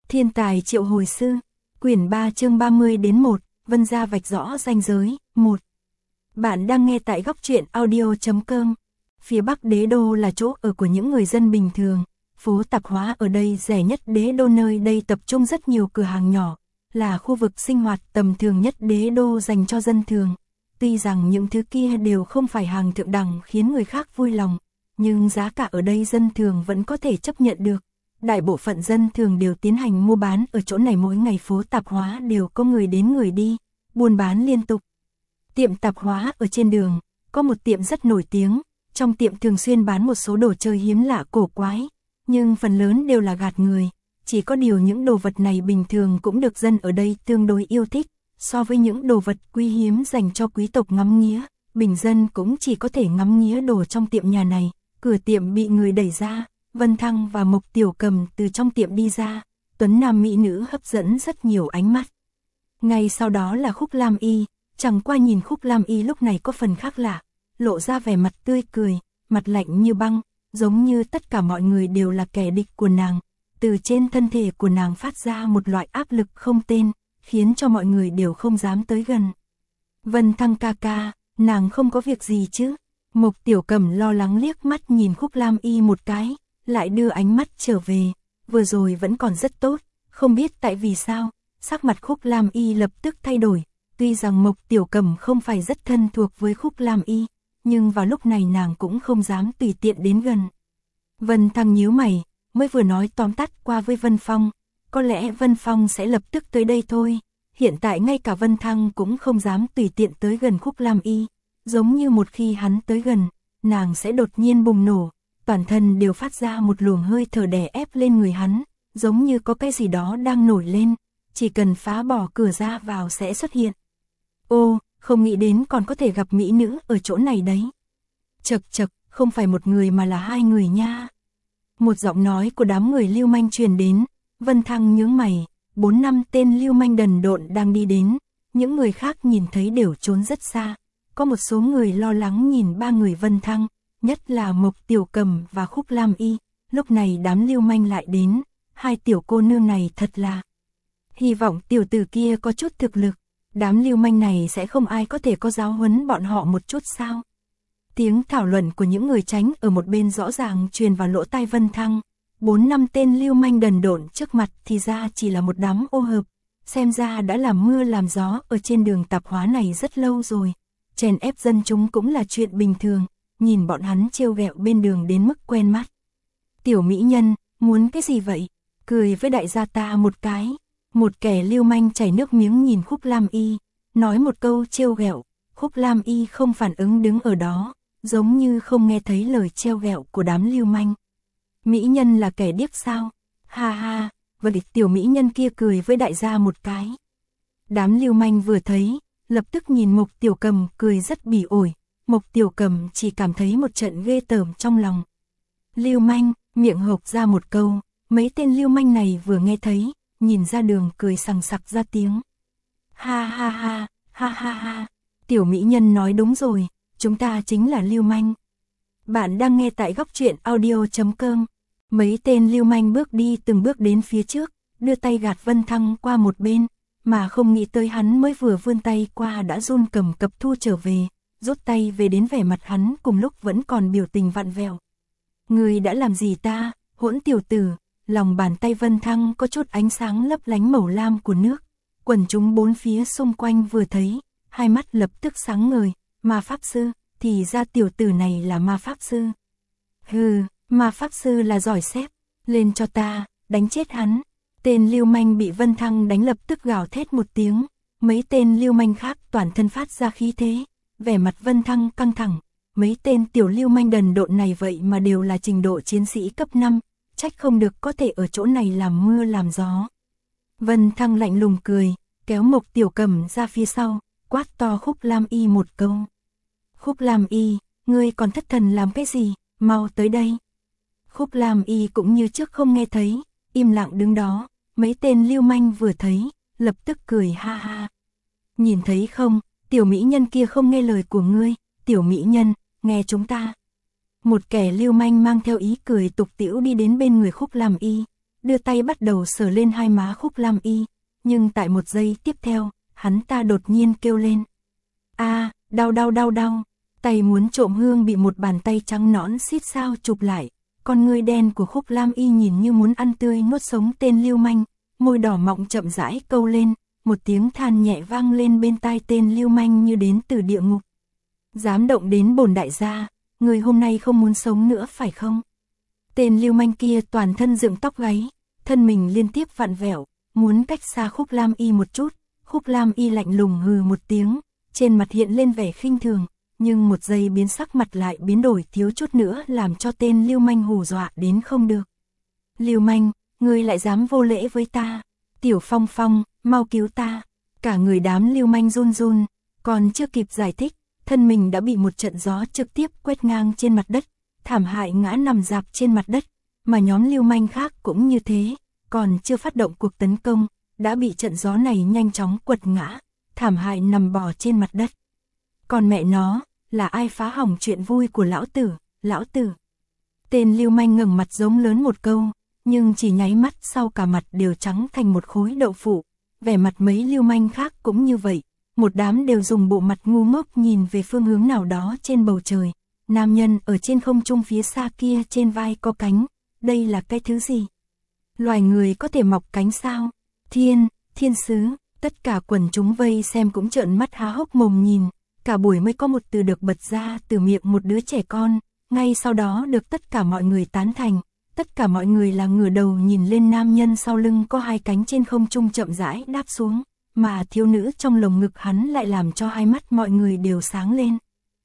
Thiên tài triệu hồi sư, quyển 3 chương 30 đến 1, Vân gia vạch rõ ranh giới, 1. Bạn đang nghe tại góc truyện audio.com. Phía Bắc Đế Đô là chỗ ở của những người dân bình thường, phố tạp hóa ở đây rẻ nhất Đế Đô, nơi đây tập trung rất nhiều cửa hàng nhỏ, là khu vực sinh hoạt tầm thường nhất Đế Đô dành cho dân thường. Tuy rằng những thứ kia đều không phải hàng thượng đẳng khiến người khác vui lòng, nhưng giá cả ở đây dân thường vẫn có thể chấp nhận được. Đại bộ phận dân thường đều tiến hành mua bán ở chỗ này, mỗi ngày phố tạp hóa đều có người đến người đi, buôn bán liên tục. Tiệm tạp hóa ở trên đường, có một tiệm rất nổi tiếng, trong tiệm thường xuyên bán một số đồ chơi hiếm lạ cổ quái, nhưng phần lớn đều là gạt người, chỉ có điều những đồ vật này bình thường cũng được dân ở đây tương đối yêu thích, so với những đồ vật quý hiếm dành cho quý tộc ngắm nghía, bình dân cũng chỉ có thể ngắm nghía đồ trong tiệm nhà này. Cửa tiệm bị người đẩy ra, Vân Thăng và Mộc Tiểu Cầm từ trong tiệm đi ra, tuấn nam mỹ nữ hấp dẫn rất nhiều ánh mắt. Ngay sau đó là Khúc Lam Y, chẳng qua nhìn Khúc Lam Y lúc này có phần khác lạ, lộ ra vẻ mặt tươi cười, mặt lạnh như băng, giống như tất cả mọi người đều là kẻ địch của nàng. Từ trên thân thể của nàng phát ra một loại áp lực không tên, khiến cho mọi người đều không dám tới gần. Vân Thăng ca ca, nàng không có việc gì chứ? Mộc Tiểu Cầm lo lắng liếc mắt nhìn Khúc Lam Y một cái, lại đưa ánh mắt trở về, vừa rồi vẫn còn rất tốt, không biết tại vì sao, sắc mặt Khúc Lam Y lập tức thay đổi, tuy rằng Mộc Tiểu Cầm không phải rất thân thuộc với Khúc Lam Y, nhưng vào lúc này nàng cũng không dám tùy tiện đến gần. Vân Thăng nhíu mày, mới vừa nói tóm tắt qua với Vân Phong, có lẽ Vân Phong sẽ lập tức tới đây thôi, hiện tại ngay cả Vân Thăng cũng không dám tùy tiện tới gần Khúc Lam Y. Giống như một khi hắn tới gần, nàng sẽ đột nhiên bùng nổ, toàn thân đều phát ra một luồng hơi thở đè ép lên người hắn, giống như có cái gì đó đang nổi lên, chỉ cần phá bỏ cửa ra vào sẽ xuất hiện. Ô, không nghĩ đến còn có thể gặp mỹ nữ ở chỗ này đấy. Chậc chậc, không phải một người mà là hai người nha. Một giọng nói của đám người lưu manh truyền đến, Vân Thăng nhướng mày, 4-5 tên lưu manh đần độn đang đi đến, những người khác nhìn thấy đều trốn rất xa. Có một số người lo lắng nhìn ba người Vân Thăng, nhất là Mộc Tiểu Cầm và Khúc Lam Y, lúc này đám lưu manh lại đến, hai tiểu cô nương này thật là. Hy vọng tiểu tử kia có chút thực lực, đám lưu manh này sẽ không ai có thể có giáo huấn bọn họ một chút sao. Tiếng thảo luận của những người tránh ở một bên rõ ràng truyền vào lỗ tai Vân Thăng, 4-5 tên lưu manh đần độn trước mặt thì ra chỉ là một đám ô hợp, xem ra đã làm mưa làm gió ở trên đường tạp hóa này rất lâu rồi. Chèn ép dân chúng cũng là chuyện bình thường, nhìn bọn hắn trêu ghẹo bên đường đến mức quen mắt. Tiểu mỹ nhân, muốn cái gì vậy? Cười với đại gia ta một cái. Một kẻ lưu manh chảy nước miếng nhìn Khúc Lam Y, nói một câu trêu ghẹo. Khúc Lam Y không phản ứng đứng ở đó, giống như không nghe thấy lời trêu ghẹo của đám lưu manh. Mỹ nhân là kẻ điếc sao? Ha ha, và địch tiểu mỹ nhân kia cười với đại gia một cái. Đám lưu manh vừa thấy, lập tức nhìn Mộc Tiểu Cầm cười rất bỉ ổi, Mộc Tiểu Cầm chỉ cảm thấy một trận ghê tởm trong lòng. Lưu manh, miệng hộc ra một câu, mấy tên lưu manh này vừa nghe thấy, nhìn ra đường cười sằng sặc ra tiếng. Ha ha ha, ha ha ha, tiểu mỹ nhân nói đúng rồi, chúng ta chính là lưu manh. Bạn đang nghe tại góc truyện audio.com. Mấy tên lưu manh bước đi từng bước đến phía trước, đưa tay gạt Vân Thăng qua một bên. Mà không nghĩ tới hắn mới vừa vươn tay qua đã run cầm cập thu trở về, rút tay về đến vẻ mặt hắn cùng lúc vẫn còn biểu tình vặn vẹo. Người đã làm gì ta, hỗn tiểu tử, lòng bàn tay Vân Thăng có chút ánh sáng lấp lánh màu lam của nước. Quần chúng bốn phía xung quanh vừa thấy, hai mắt lập tức sáng ngời, ma pháp sư, thì ra tiểu tử này là ma pháp sư. Hừ, ma pháp sư là giỏi xếp, lên cho ta, đánh chết hắn. Tên lưu manh bị Vân Thăng đánh lập tức gào thét một tiếng, mấy tên lưu manh khác toàn thân phát ra khí thế, vẻ mặt Vân Thăng căng thẳng, mấy tên tiểu lưu manh đần độn này vậy mà đều là trình độ chiến sĩ cấp 5, trách không được có thể ở chỗ này làm mưa làm gió. Vân Thăng lạnh lùng cười, kéo Mộc Tiểu Cầm ra phía sau, quát to Khúc Lam Y một câu. Khúc Lam Y, ngươi còn thất thần làm cái gì, mau tới đây. Khúc Lam Y cũng như trước không nghe thấy, im lặng đứng đó, mấy tên lưu manh vừa thấy, lập tức cười ha ha. Nhìn thấy không, tiểu mỹ nhân kia không nghe lời của ngươi, tiểu mỹ nhân, nghe chúng ta. Một kẻ lưu manh mang theo ý cười tục tĩu đi đến bên người Khúc Lam Y, đưa tay bắt đầu sờ lên hai má Khúc Lam Y, nhưng tại một giây tiếp theo, hắn ta đột nhiên kêu lên. A, đau đau đau đau, tay muốn trộm hương bị một bàn tay trắng nõn xít sao chụp lại, con ngươi đen của Khúc Lam Y nhìn như muốn ăn tươi nuốt sống tên lưu manh, môi đỏ mọng chậm rãi câu lên, một tiếng than nhẹ vang lên bên tai tên lưu manh như đến từ địa ngục. Dám động đến bổn đại gia, người hôm nay không muốn sống nữa phải không? Tên lưu manh kia toàn thân dựng tóc gáy, thân mình liên tiếp vặn vẹo, muốn cách xa Khúc Lam Y một chút. Khúc Lam Y lạnh lùng hừ một tiếng, trên mặt hiện lên vẻ khinh thường, nhưng một giây biến sắc mặt lại biến đổi thiếu chút nữa làm cho tên lưu manh hù dọa đến không được. Lưu manh, ngươi lại dám vô lễ với ta, Tiểu Phong Phong, mau cứu ta. Cả người đám lưu manh run run, còn chưa kịp giải thích, thân mình đã bị một trận gió trực tiếp quét ngang trên mặt đất, thảm hại ngã nằm rạp trên mặt đất, mà nhóm lưu manh khác cũng như thế, còn chưa phát động cuộc tấn công, đã bị trận gió này nhanh chóng quật ngã, thảm hại nằm bò trên mặt đất. Còn mẹ nó, là ai phá hỏng chuyện vui của lão tử, lão tử. Tên lưu manh ngẩng mặt giống lớn một câu, nhưng chỉ nháy mắt sau cả mặt đều trắng thành một khối đậu phụ, vẻ mặt mấy lưu manh khác cũng như vậy, một đám đều dùng bộ mặt ngu ngốc nhìn về phương hướng nào đó trên bầu trời. Nam nhân ở trên không trung phía xa kia trên vai có cánh, đây là cái thứ gì? Loài người có thể mọc cánh sao? Thiên sứ, tất cả quần chúng vây xem cũng trợn mắt há hốc mồm nhìn, cả buổi mới có một từ được bật ra từ miệng một đứa trẻ con, ngay sau đó được tất cả mọi người tán thành, tất cả mọi người là ngửa đầu nhìn lên nam nhân sau lưng có hai cánh trên không trung chậm rãi đáp xuống, mà thiếu nữ trong lồng ngực hắn lại làm cho hai mắt mọi người đều sáng lên.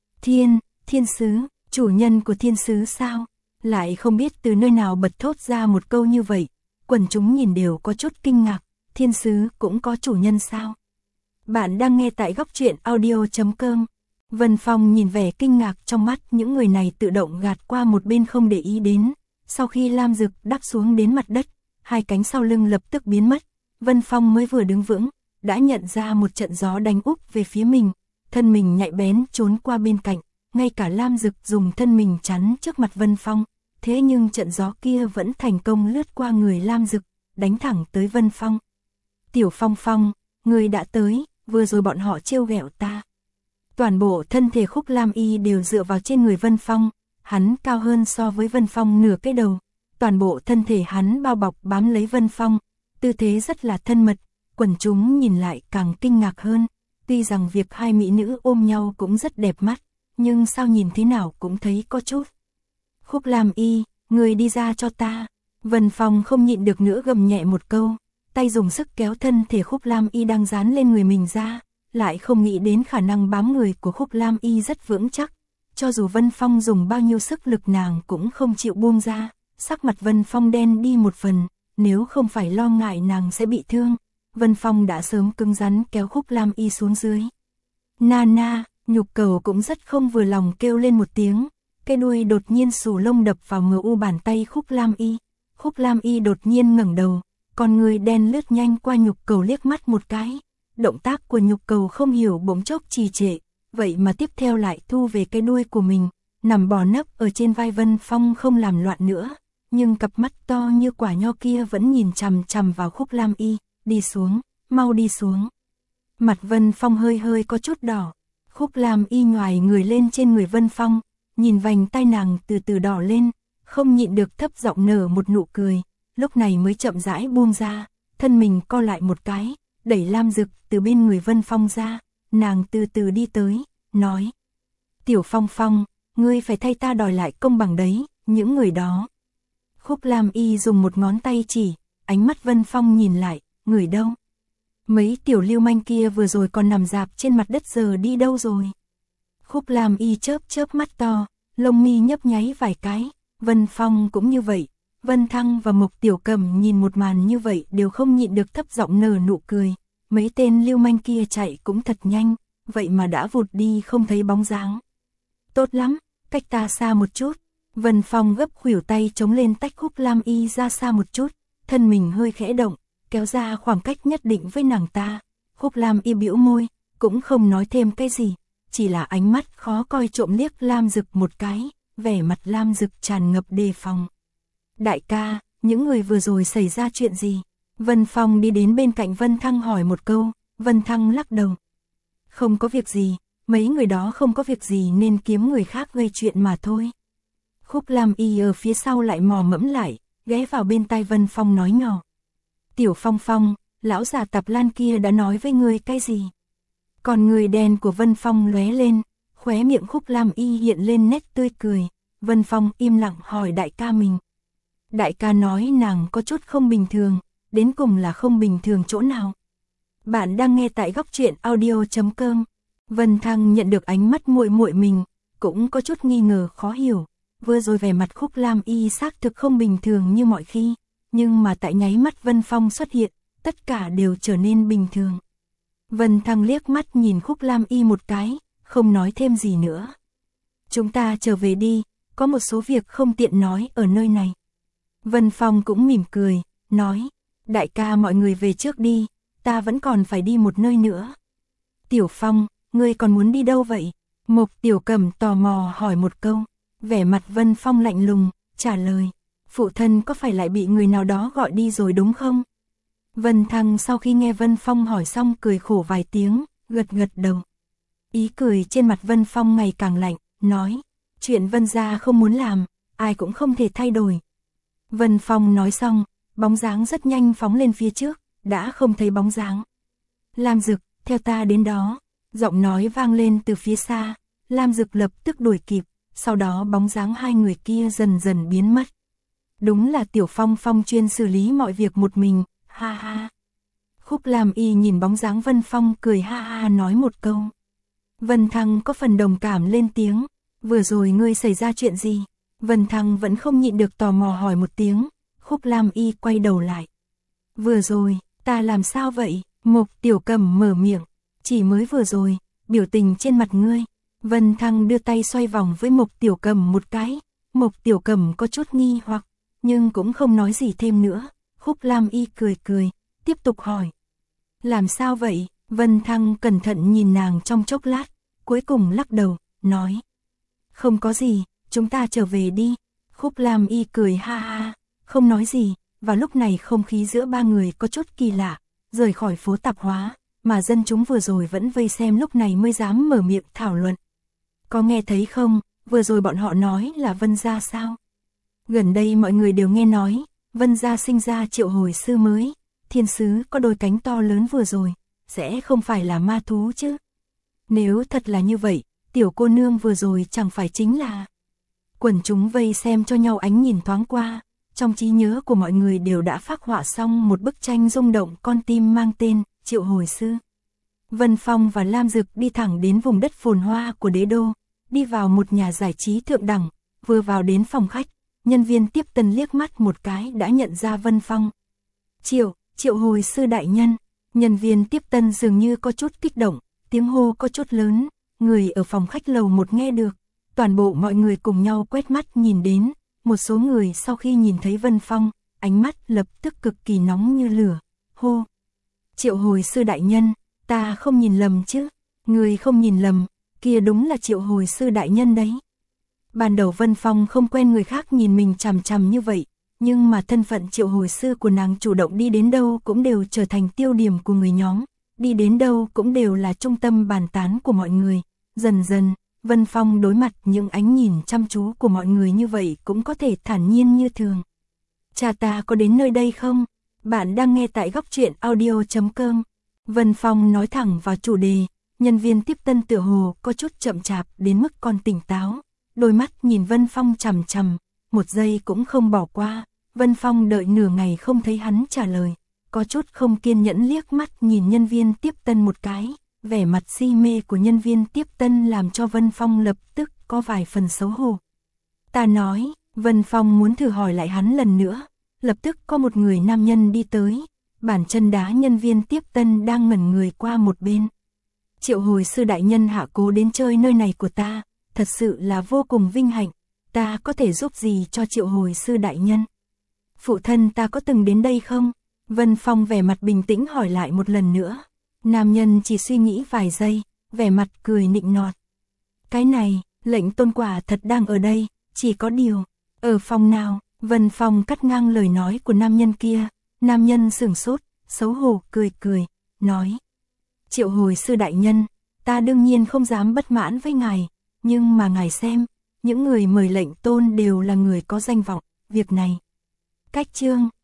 Thiên sứ, chủ nhân của thiên sứ sao? Lại không biết từ nơi nào bật thốt ra một câu như vậy, quần chúng nhìn đều có chút kinh ngạc, thiên sứ cũng có chủ nhân sao? Bạn đang nghe tại góc truyện audio.com. Vân Phong nhìn vẻ kinh ngạc trong mắt những người này tự động gạt qua một bên không để ý đến, sau khi Lam Dực đáp xuống đến mặt đất, hai cánh sau lưng lập tức biến mất, Vân Phong mới vừa đứng vững, đã nhận ra một trận gió đánh úp về phía mình, thân mình nhạy bén trốn qua bên cạnh. Ngay cả Lam Dực dùng thân mình chắn trước mặt Vân Phong, thế nhưng trận gió kia vẫn thành công lướt qua người Lam Dực, đánh thẳng tới Vân Phong. Tiểu Phong Phong, người đã tới, vừa rồi bọn họ trêu ghẹo ta. Toàn bộ thân thể Khúc Lam Y đều dựa vào trên người Vân Phong, hắn cao hơn so với Vân Phong nửa cái đầu, toàn bộ thân thể hắn bao bọc bám lấy Vân Phong, tư thế rất là thân mật, quần chúng nhìn lại càng kinh ngạc hơn, tuy rằng việc hai mỹ nữ ôm nhau cũng rất đẹp mắt, nhưng sao nhìn thế nào cũng thấy có chút. Khúc Lam Y, người đi ra cho ta. Vân Phong không nhịn được nữa gầm nhẹ một câu, tay dùng sức kéo thân thể Khúc Lam Y đang dán lên người mình ra, lại không nghĩ đến khả năng bám người của Khúc Lam Y rất vững chắc, cho dù Vân Phong dùng bao nhiêu sức lực nàng cũng không chịu buông ra, sắc mặt Vân Phong đen đi một phần, nếu không phải lo ngại nàng sẽ bị thương, Vân Phong đã sớm cứng rắn kéo Khúc Lam Y xuống dưới. Na, Nhục Cầu cũng rất không vừa lòng kêu lên một tiếng, cái đuôi đột nhiên xù lông đập vào mu bàn tay Khúc Lam Y. Khúc Lam Y đột nhiên ngẩng đầu, con người đen lướt nhanh qua Nhục Cầu liếc mắt một cái. Động tác của Nhục Cầu không hiểu bỗng chốc trì trệ, vậy mà tiếp theo lại thu về cái đuôi của mình, nằm bò nấp ở trên vai Vân Phong không làm loạn nữa, nhưng cặp mắt to như quả nho kia vẫn nhìn chằm chằm vào Khúc Lam Y, đi xuống, mau đi xuống. Mặt Vân Phong hơi có chút đỏ. Khúc Lam Y nhoài người lên trên người Vân Phong, nhìn vành tai nàng từ từ đỏ lên, không nhịn được thấp giọng nở một nụ cười, lúc này mới chậm rãi buông ra, thân mình co lại một cái, đẩy Lam Dực từ bên người Vân Phong ra, nàng từ từ đi tới, nói: Tiểu Phong Phong, ngươi phải thay ta đòi lại công bằng đấy, những người đó. Khúc Lam Y dùng một ngón tay chỉ, ánh mắt Vân Phong nhìn lại, người đâu? Mấy tiểu lưu manh kia vừa rồi còn nằm rạp trên mặt đất giờ đi đâu rồi? Khúc Lam Y chớp mắt to, lông mi nhấp nháy vài cái, Vân Phong cũng như vậy, Vân Thăng và Mộc Tiểu Cầm nhìn một màn như vậy đều không nhịn được thấp giọng nở nụ cười, mấy tên lưu manh kia chạy cũng thật nhanh, vậy mà đã vụt đi không thấy bóng dáng. Tốt lắm, cách ta xa một chút, Vân Phong gấp khuỷu tay chống lên tách Khúc Lam Y ra xa một chút, thân mình hơi khẽ động, kéo ra khoảng cách nhất định với nàng ta. Khúc Lam Y bĩu môi, cũng không nói thêm cái gì, chỉ là ánh mắt khó coi trộm liếc Lam Dực một cái, vẻ mặt Lam Dực tràn ngập đề phòng. Đại ca, những người vừa rồi xảy ra chuyện gì? Vân Phong đi đến bên cạnh Vân Thăng hỏi một câu, Vân Thăng lắc đầu. Không có việc gì, mấy người đó không có việc gì nên kiếm người khác gây chuyện mà thôi. Khúc Lam Y ở phía sau lại mò mẫm lại, ghé vào bên tai Vân Phong nói nhỏ. Tiểu Phong Phong, lão già Tạp Lan kia đã nói với ngươi cái gì? Còn người đen của Vân Phong lóe lên, khóe miệng Khúc Lam Y hiện lên nét tươi cười. Vân Phong im lặng hỏi đại ca mình. Đại ca nói nàng có chút không bình thường, đến cùng là không bình thường chỗ nào? Bạn đang nghe tại góc truyện audio.com. Vân Thăng nhận được ánh mắt muội muội mình, cũng có chút nghi ngờ khó hiểu. Vừa rồi vẻ mặt Khúc Lam Y xác thực không bình thường như mọi khi, nhưng mà tại nháy mắt Vân Phong xuất hiện, tất cả đều trở nên bình thường. Vân Thăng liếc mắt nhìn Khúc Lam Y một cái, không nói thêm gì nữa. Chúng ta trở về đi, có một số việc không tiện nói ở nơi này. Vân Phong cũng mỉm cười, nói, đại ca mọi người về trước đi, ta vẫn còn phải đi một nơi nữa. Tiểu Phong, ngươi còn muốn đi đâu vậy? Mộc Tiểu Cẩm tò mò hỏi một câu, vẻ mặt Vân Phong lạnh lùng, trả lời, phụ thân có phải lại bị người nào đó gọi đi rồi đúng không? Vân Thăng sau khi nghe Vân Phong hỏi xong cười khổ vài tiếng, gật gật đầu. Ý cười trên mặt Vân Phong ngày càng lạnh, nói, chuyện Vân gia không muốn làm, ai cũng không thể thay đổi. Vân Phong nói xong, bóng dáng rất nhanh phóng lên phía trước, đã không thấy bóng dáng. Lam Dực, theo ta đến đó, giọng nói vang lên từ phía xa, Lam Dực lập tức đuổi kịp, sau đó bóng dáng hai người kia dần dần biến mất. Đúng là Tiểu Phong Phong chuyên xử lý mọi việc một mình, ha ha. Khúc Lam Y nhìn bóng dáng Vân Phong cười ha ha nói một câu. Vân Thăng có phần đồng cảm lên tiếng, vừa rồi ngươi xảy ra chuyện gì? Vân Thăng vẫn không nhịn được tò mò hỏi một tiếng, Khúc Lam Y quay đầu lại. Vừa rồi, ta làm sao vậy? Mộc Tiểu Cẩm mở miệng, chỉ mới vừa rồi, biểu tình trên mặt ngươi. Vân Thăng đưa tay xoay vòng với Mộc Tiểu Cẩm một cái, Mộc Tiểu Cẩm có chút nghi hoặc, nhưng cũng không nói gì thêm nữa. Khúc Lam Y cười cười, tiếp tục hỏi. Làm sao vậy? Vân Thăng cẩn thận nhìn nàng trong chốc lát, cuối cùng lắc đầu, nói. Không có gì, chúng ta trở về đi. Khúc Lam Y cười ha ha, không nói gì, và lúc này không khí giữa ba người có chút kỳ lạ, rời khỏi phố tạp hóa, mà dân chúng vừa rồi vẫn vây xem lúc này mới dám mở miệng thảo luận. Có nghe thấy không, vừa rồi bọn họ nói là Vân gia sao? Gần đây mọi người đều nghe nói, Vân gia sinh ra triệu hồi sư mới, thiên sứ có đôi cánh to lớn vừa rồi, sẽ không phải là ma thú chứ? Nếu thật là như vậy, tiểu cô nương vừa rồi chẳng phải chính là... Quần chúng vây xem cho nhau ánh nhìn thoáng qua, trong trí nhớ của mọi người đều đã phác họa xong một bức tranh rung động con tim mang tên Triệu Hồi Sư. Vân Phong và Lam Dực đi thẳng đến vùng đất phồn hoa của đế đô, đi vào một nhà giải trí thượng đẳng, vừa vào đến phòng khách, nhân viên tiếp tân liếc mắt một cái đã nhận ra Vân Phong. Triệu Hồi Sư đại nhân, nhân viên tiếp tân dường như có chút kích động, tiếng hô có chút lớn, người ở phòng khách lầu một nghe được, toàn bộ mọi người cùng nhau quét mắt nhìn đến, một số người sau khi nhìn thấy Vân Phong, ánh mắt lập tức cực kỳ nóng như lửa, hô. Triệu Hồi Sư đại nhân, ta không nhìn lầm chứ? Người không nhìn lầm, kia đúng là Triệu Hồi Sư đại nhân đấy. Ban đầu Vân Phong không quen người khác nhìn mình chằm chằm như vậy, nhưng mà thân phận Triệu Hồi Sư của nàng chủ động đi đến đâu cũng đều trở thành tiêu điểm của người nhóm, đi đến đâu cũng đều là trung tâm bàn tán của mọi người. Dần dần, Vân Phong đối mặt những ánh nhìn chăm chú của mọi người như vậy cũng có thể thản nhiên như thường. Cha ta có đến nơi đây không? Bạn đang nghe tại góc truyện audio.com. Vân Phong nói thẳng vào chủ đề, nhân viên tiếp tân tựa hồ có chút chậm chạp đến mức còn tỉnh táo, đôi mắt nhìn Vân Phong chằm chằm, một giây cũng không bỏ qua. Vân Phong đợi nửa ngày không thấy hắn trả lời, có chút không kiên nhẫn liếc mắt nhìn nhân viên tiếp tân một cái, vẻ mặt si mê của nhân viên tiếp tân làm cho Vân Phong lập tức có vài phần xấu hổ. Ta nói, Vân Phong muốn thử hỏi lại hắn lần nữa, lập tức có một người nam nhân đi tới, bàn chân đá nhân viên tiếp tân đang ngẩn người qua một bên. Triệu Hồi Sư đại nhân hạ cố đến chơi nơi này của ta, thật sự là vô cùng vinh hạnh, ta có thể giúp gì cho Triệu Hồi Sư đại nhân? Phụ thân ta có từng đến đây không? Vân Phong vẻ mặt bình tĩnh hỏi lại một lần nữa. Nam nhân chỉ suy nghĩ vài giây, vẻ mặt cười nịnh nọt. Cái này, lệnh tôn quả thật đang ở đây, chỉ có điều, ở phòng nào? Vân Phong cắt ngang lời nói của nam nhân kia, nam nhân sửng sốt, xấu hổ cười cười, nói. Triệu hồi sư đại nhân, ta đương nhiên không dám bất mãn với ngài, nhưng mà ngài xem, những người mời lệnh tôn đều là người có danh vọng, việc này. Cách chương